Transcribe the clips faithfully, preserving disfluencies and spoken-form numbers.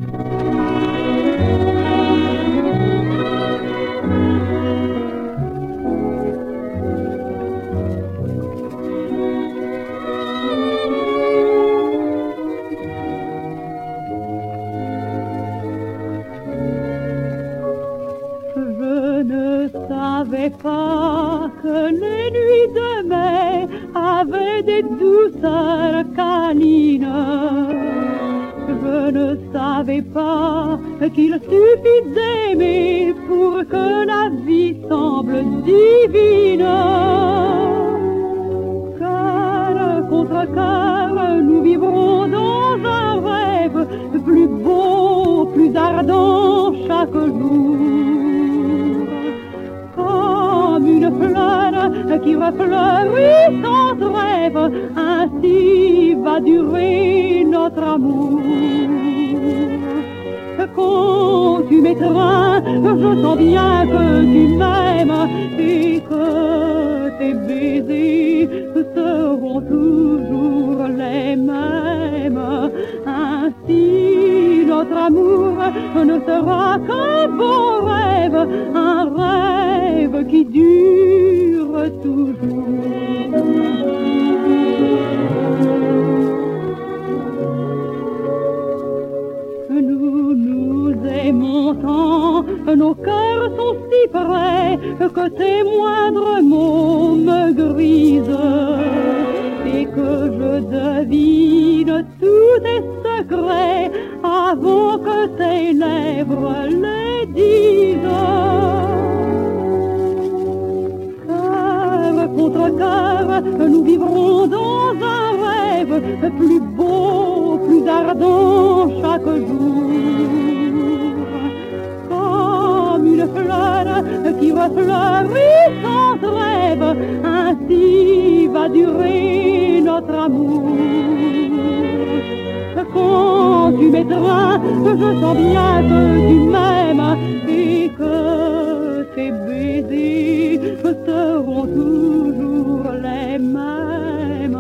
Je ne savais pas que les nuits de mai avaient des douceurs canines. Je ne savais pas qu'il suffit d'aimer pour que la vie semble divine. Cœur contre cœur, nous vivrons dans un rêve plus beau, plus ardent chaque jour. Comme une fleur qui refleurit sans trêve, ainsi va durer notre amour. Quand tu m'étreins, je sens bien que tu m'aimes et que tes baisers seront toujours les mêmes. Ainsi notre amour ne sera qu'un beau rêve, un rêve qui dure toujours. Nous nous aimons tant, nos cœurs sont si près que tes moindres mots me grisent et que je devine tous tes secrets avant que tes lèvres les disent. Cœur contre cœur, nous vivrons dans un rêve plus beau, plus ardent chaque jour. Comme une fleur qui refleurit sans trêve, ainsi va durer notre amour. Quand tu m'étreins, je sens bien que tu m'aimes et que tes baisers seront toujours les mêmes.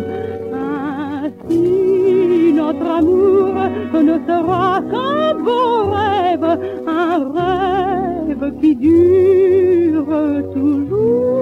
Ainsi notre amour ne sera qu'un beau rêve, un rêve qui dure toujours.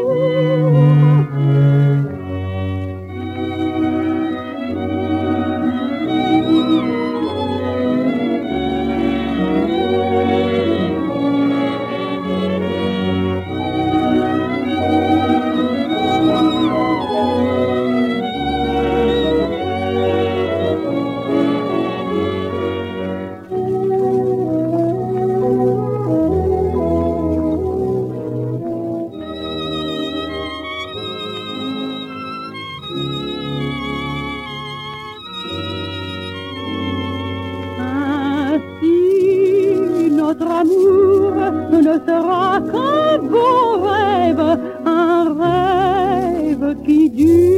Notre amour ne sera qu'un beau rêve, un rêve qui dure.